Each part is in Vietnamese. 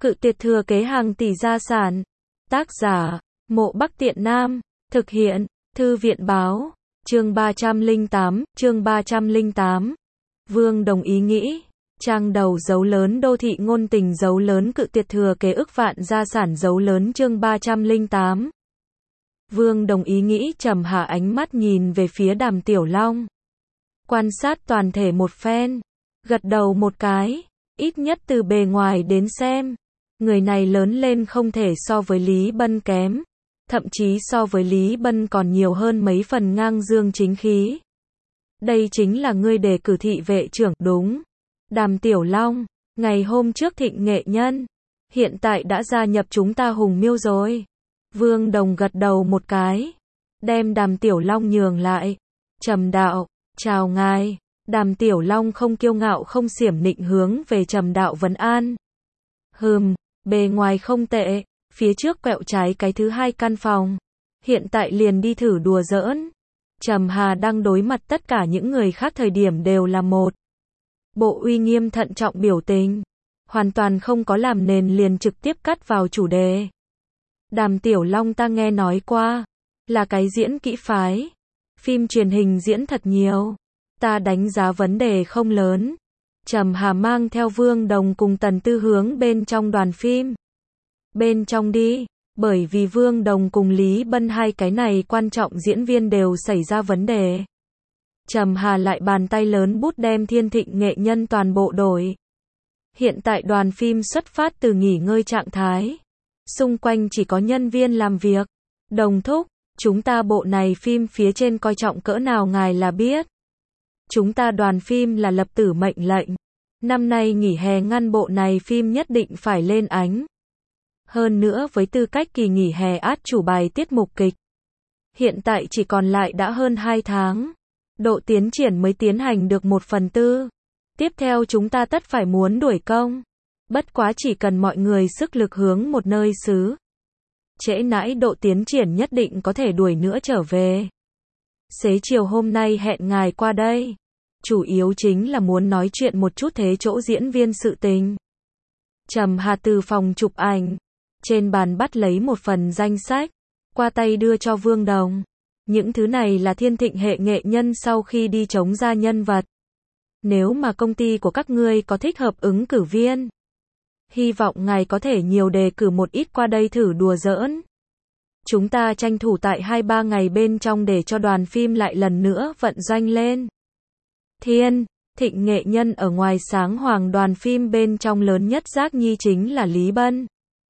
Cự tuyệt thừa kế hàng tỷ gia sản. Tác giả, Mộ Bắc Tiện Nam. Thực hiện, Thư viện báo. Chương 308. Vương Đồng ý nghĩ. Trang đầu dấu lớn đô thị ngôn tình dấu lớn cự tuyệt thừa kế ức vạn gia sản dấu lớn chương 308. Vương Đồng ý nghĩ trầm hạ ánh mắt nhìn về phía Đàm Tiểu Long. Quan sát toàn thể một phen. Gật đầu một cái. Ít nhất từ bề ngoài đến xem. Người này lớn lên không thể so với Lý Bân kém. Thậm chí so với Lý Bân còn nhiều hơn mấy phần ngang dương chính khí. Đây chính là ngươi đề cử thị vệ trưởng đúng. Đàm Tiểu Long, ngày hôm trước Thịnh nghệ nhân. Hiện tại đã gia nhập chúng ta Hùng Miêu rồi. Vương Đồng gật đầu một cái. Đem Đàm Tiểu Long nhường lại. Trầm đạo, chào ngài. Đàm Tiểu Long không kiêu ngạo không xiểm nịnh hướng về Trầm đạo vấn an. Bề ngoài không tệ. Phía trước quẹo trái cái thứ hai căn phòng. Hiện tại liền đi thử đùa giỡn. Trầm Hà đang đối mặt tất cả những người khác thời điểm đều là một bộ uy nghiêm thận trọng biểu tình. Hoàn toàn không có làm nền liền trực tiếp cắt vào chủ đề. Đàm Tiểu Long ta nghe nói qua. Là cái diễn kỹ phái. Phim truyền hình diễn thật nhiều. Ta đánh giá vấn đề không lớn. Trầm Hà mang theo Vương Đồng cùng Tần Tư hướng bên trong đoàn phim. Bên trong đi, bởi vì Vương Đồng cùng Lý Bân hai cái này quan trọng diễn viên đều xảy ra vấn đề. Trầm Hà lại bàn tay lớn bút đem Thiên Thịnh nghệ nhân toàn bộ đổi. Hiện tại đoàn phim xuất phát từ nghỉ ngơi trạng thái. Xung quanh chỉ có nhân viên làm việc. Đồng thúc, chúng ta bộ này phim phía trên coi trọng cỡ nào ngài là biết. Chúng ta đoàn phim là lập tử mệnh lệnh. Năm nay nghỉ hè ngăn bộ này phim nhất định phải lên ánh. Hơn nữa với tư cách kỳ nghỉ hè át chủ bài tiết mục kịch. Hiện tại chỉ còn lại đã hơn 2 tháng. Độ tiến triển mới tiến hành được 1/4. Tiếp theo chúng ta tất phải muốn đuổi công. Bất quá chỉ cần mọi người sức lực hướng một nơi xứ. Trễ nãi độ tiến triển nhất định có thể đuổi nữa trở về. Xế chiều hôm nay hẹn ngài qua đây. Chủ yếu chính là muốn nói chuyện một chút thế chỗ diễn viên sự tình. Trầm Hà từ phòng chụp ảnh. Trên bàn bắt lấy một phần danh sách. Qua tay đưa cho Vương Đồng. Những thứ này là Thiên Thịnh hệ nghệ nhân sau khi đi chống ra nhân vật. Nếu mà công ty của các ngươi có thích hợp ứng cử viên. Hy vọng ngài có thể nhiều đề cử một ít qua đây thử đùa giỡn. Chúng ta tranh thủ tại 2-3 ngày bên trong để cho đoàn phim lại lần nữa vận doanh lên. Thiên Thịnh nghệ nhân ở ngoài sáng hoàng đoàn phim bên trong lớn nhất giác nhi chính là Lý Bân.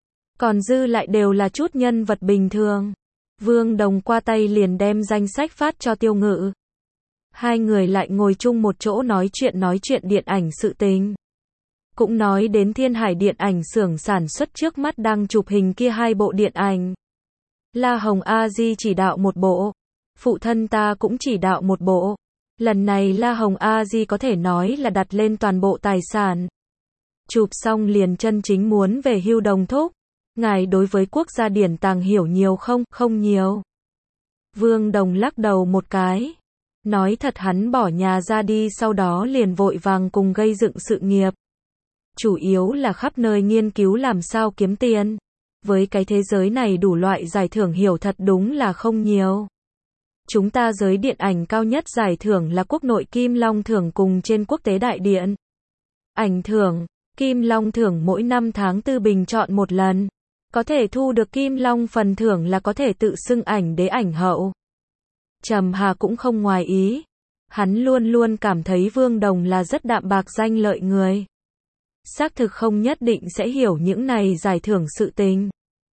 Còn dư lại đều là chút nhân vật bình thường. Vương Đồng qua tay liền đem danh sách phát cho Tiêu Ngự. Hai người lại ngồi chung một chỗ nói chuyện điện ảnh sự tình. Cũng nói đến Thiên Hải điện ảnh xưởng sản xuất trước mắt đang chụp hình kia 2 bộ điện ảnh. La Hồng A Di chỉ đạo một bộ. Phụ thân ta cũng chỉ đạo một bộ. Lần này La Hồng A Di có thể nói là đặt lên toàn bộ tài sản. Chụp xong liền chân chính muốn về hưu đồng thúc. Ngài đối với quốc gia điển tàng hiểu nhiều không? Không nhiều. Vương Đồng lắc đầu một cái. Nói thật hắn bỏ nhà ra đi sau đó liền vội vàng cùng gây dựng sự nghiệp. Chủ yếu là khắp nơi nghiên cứu làm sao kiếm tiền. Với cái thế giới này đủ loại giải thưởng hiểu thật đúng là không nhiều. Chúng ta giới điện ảnh cao nhất giải thưởng là quốc nội Kim Long thưởng cùng trên quốc tế đại điện. Ảnh thưởng, Kim Long thưởng mỗi năm tháng 4 bình chọn một lần. Có thể thu được Kim Long phần thưởng là có thể tự xưng ảnh đế ảnh hậu. Trầm Hà cũng không ngoài ý. Hắn luôn luôn cảm thấy Vương Đồng là rất đạm bạc danh lợi người. Xác thực không nhất định sẽ hiểu những này giải thưởng sự tình.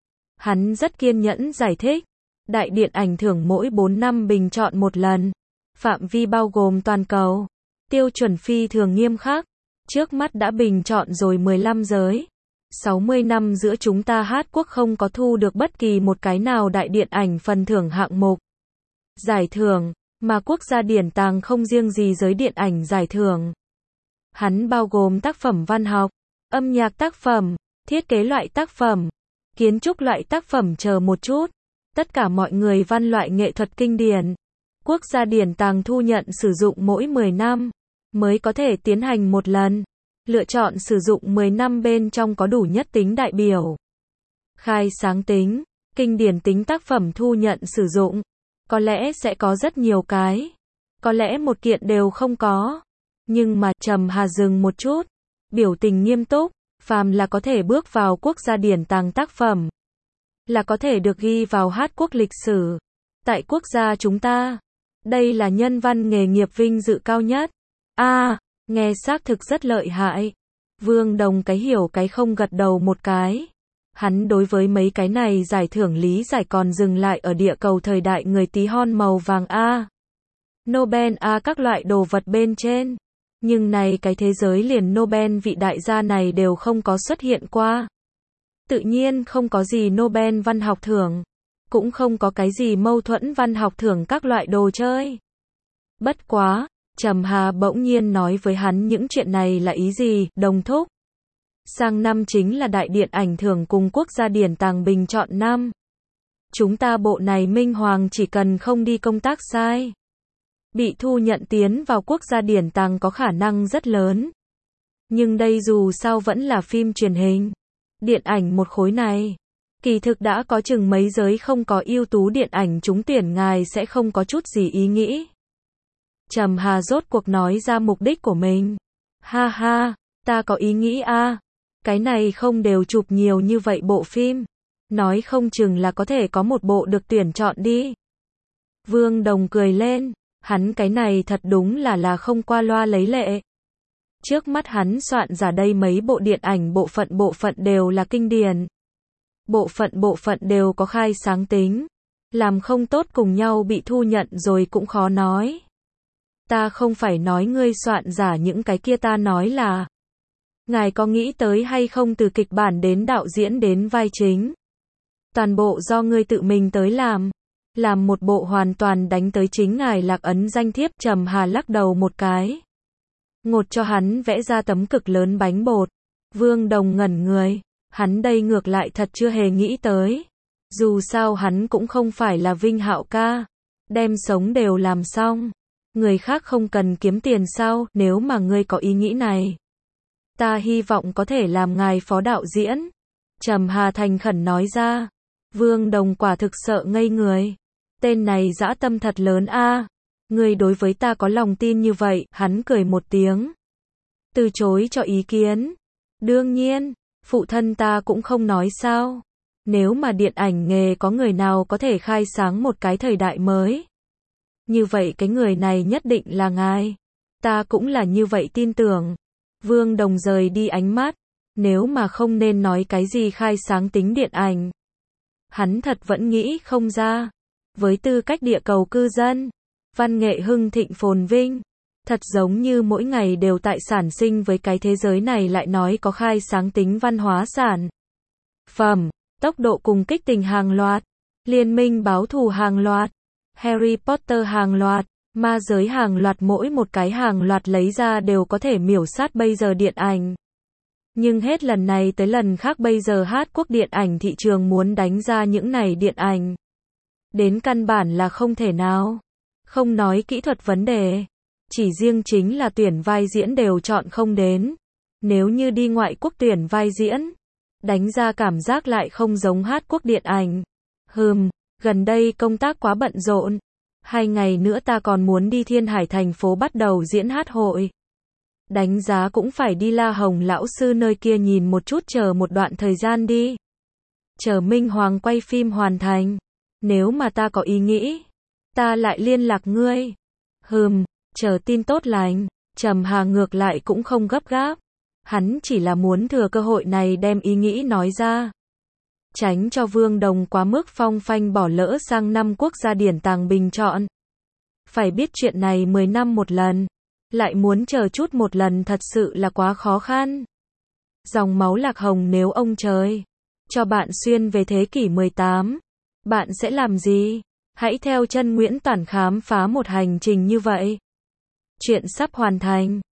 Hắn rất kiên nhẫn giải thích. Đại điện ảnh thưởng mỗi 4 năm bình chọn một lần. Phạm vi bao gồm toàn cầu. Tiêu chuẩn phi thường nghiêm khắc. Trước mắt đã bình chọn rồi 15 giới. 60 năm giữa chúng ta hát quốc không có thu được bất kỳ một cái nào đại điện ảnh phần thưởng hạng mục. Giải thưởng, mà quốc gia điển tàng không riêng gì giới điện ảnh giải thưởng. Hắn bao gồm tác phẩm văn học, âm nhạc tác phẩm, thiết kế loại tác phẩm, kiến trúc loại tác phẩm chờ một chút. Tất cả mọi người văn loại nghệ thuật kinh điển. Quốc gia điển tàng thu nhận sử dụng mỗi 10 năm, mới có thể tiến hành một lần. Lựa chọn sử dụng 10 năm bên trong có đủ nhất tính đại biểu. Khai sáng tính, kinh điển tính tác phẩm thu nhận sử dụng. Có lẽ sẽ có rất nhiều cái. Có lẽ một kiện đều không có. Nhưng mà, Trầm Hà dừng một chút. Biểu tình nghiêm túc, phàm là có thể bước vào quốc gia điển tàng tác phẩm. Là có thể được ghi vào hát quốc lịch sử. Tại quốc gia chúng ta. Đây là nhân văn nghề nghiệp vinh dự cao nhất. Nghe xác thực rất lợi hại. Vương Đồng cái hiểu cái không gật đầu một cái. Hắn đối với mấy cái này giải thưởng lý giải còn dừng lại ở địa cầu thời đại người tí hon màu vàng Nobel các loại đồ vật bên trên. Nhưng này cái thế giới liền Nobel vị đại gia này đều không có xuất hiện qua. Tự nhiên không có gì Nobel văn học thưởng. Cũng không có cái gì mâu thuẫn văn học thưởng các loại đồ chơi. Bất quá, Trầm Hà bỗng nhiên nói với hắn những chuyện này là ý gì, Đồng thúc. Sang năm chính là đại điện ảnh thưởng cùng quốc gia điển tàng bình chọn năm. Chúng ta bộ này minh hoàng chỉ cần không đi công tác sai. Bị thu nhận tiến vào quốc gia điển tàng có khả năng rất lớn. Nhưng đây dù sao vẫn là phim truyền hình. Điện ảnh một khối này. Kỳ thực đã có chừng mấy giới không có ưu tú điện ảnh trúng tuyển ngài sẽ không có chút gì ý nghĩ. Trầm Hà rốt cuộc nói ra mục đích của mình. Ha ha, ta có ý nghĩ cái này không đều chụp nhiều như vậy bộ phim. Nói không chừng là có thể có một bộ được tuyển chọn đi. Vương Đồng cười lên, hắn cái này thật đúng là không qua loa lấy lệ. Trước mắt hắn soạn ra đây mấy bộ điện ảnh bộ phận đều là kinh điển. Bộ phận đều có khai sáng tính. Làm không tốt cùng nhau bị thu nhận rồi cũng khó nói. Ta không phải nói ngươi soạn giả những cái kia, ta nói là ngài có nghĩ tới hay không từ kịch bản đến đạo diễn đến vai chính. Toàn bộ do ngươi tự mình tới làm. Làm một bộ hoàn toàn đánh tới chính ngài lạc ấn danh thiếp. Trầm Hà lắc đầu một cái. Ngột cho hắn vẽ ra tấm cực lớn bánh bột. Vương Đồng ngẩn người. Hắn đây ngược lại thật chưa hề nghĩ tới. Dù sao hắn cũng không phải là Vinh Hạo ca. Đem sống đều làm xong. Người khác không cần kiếm tiền sao, nếu mà ngươi có ý nghĩ này. Ta hy vọng có thể làm ngài phó đạo diễn. Trầm Hà thành khẩn nói ra. Vương Đồng quả thực sợ ngây người. Tên này dã tâm thật lớn Ngươi đối với ta có lòng tin như vậy, hắn cười một tiếng. Từ chối cho ý kiến. Đương nhiên, phụ thân ta cũng không nói sao. Nếu mà điện ảnh nghề có người nào có thể khai sáng một cái thời đại mới. Như vậy cái người này nhất định là ngài. Ta cũng là như vậy tin tưởng. Vương Đồng rời đi ánh mắt. Nếu mà không nên nói cái gì khai sáng tính điện ảnh. Hắn thật vẫn nghĩ không ra. Với tư cách địa cầu cư dân. Văn nghệ hưng thịnh phồn vinh. Thật giống như mỗi ngày đều tại sản sinh với cái thế giới này lại nói có khai sáng tính văn hóa sản phẩm. Tốc độ cùng kích tình hàng loạt. Liên minh báo thù hàng loạt. Harry Potter hàng loạt. Ma giới hàng loạt, mỗi một cái hàng loạt lấy ra đều có thể miểu sát bây giờ điện ảnh. Nhưng hết lần này tới lần khác bây giờ hát quốc điện ảnh thị trường muốn đánh ra những này điện ảnh. Đến căn bản là không thể nào. Không nói kỹ thuật vấn đề. Chỉ riêng chính là tuyển vai diễn đều chọn không đến. Nếu như đi ngoại quốc tuyển vai diễn. Đánh ra cảm giác lại không giống hát quốc điện ảnh. Gần đây công tác quá bận rộn. 2 ngày nữa ta còn muốn đi Thiên Hải thành phố bắt đầu diễn hát hội. Đánh giá cũng phải đi La Hồng lão sư nơi kia nhìn một chút, chờ một đoạn thời gian đi. Chờ Minh Hoàng quay phim hoàn thành. Nếu mà ta có ý nghĩ, ta lại liên lạc ngươi. Chờ tin tốt lành. Trầm Hà ngược lại cũng không gấp gáp. Hắn chỉ là muốn thừa cơ hội này đem ý nghĩ nói ra. Tránh cho Vương Đồng quá mức phong phanh bỏ lỡ sang năm quốc gia điển tàng bình chọn. Phải biết chuyện này 10 năm một lần. Lại muốn chờ chút một lần thật sự là quá khó khăn. Dòng máu lạc hồng, nếu ông trời cho bạn xuyên về thế kỷ 18, bạn sẽ làm gì? Hãy theo chân Nguyễn Toản khám phá một hành trình như vậy. Chuyện sắp hoàn thành.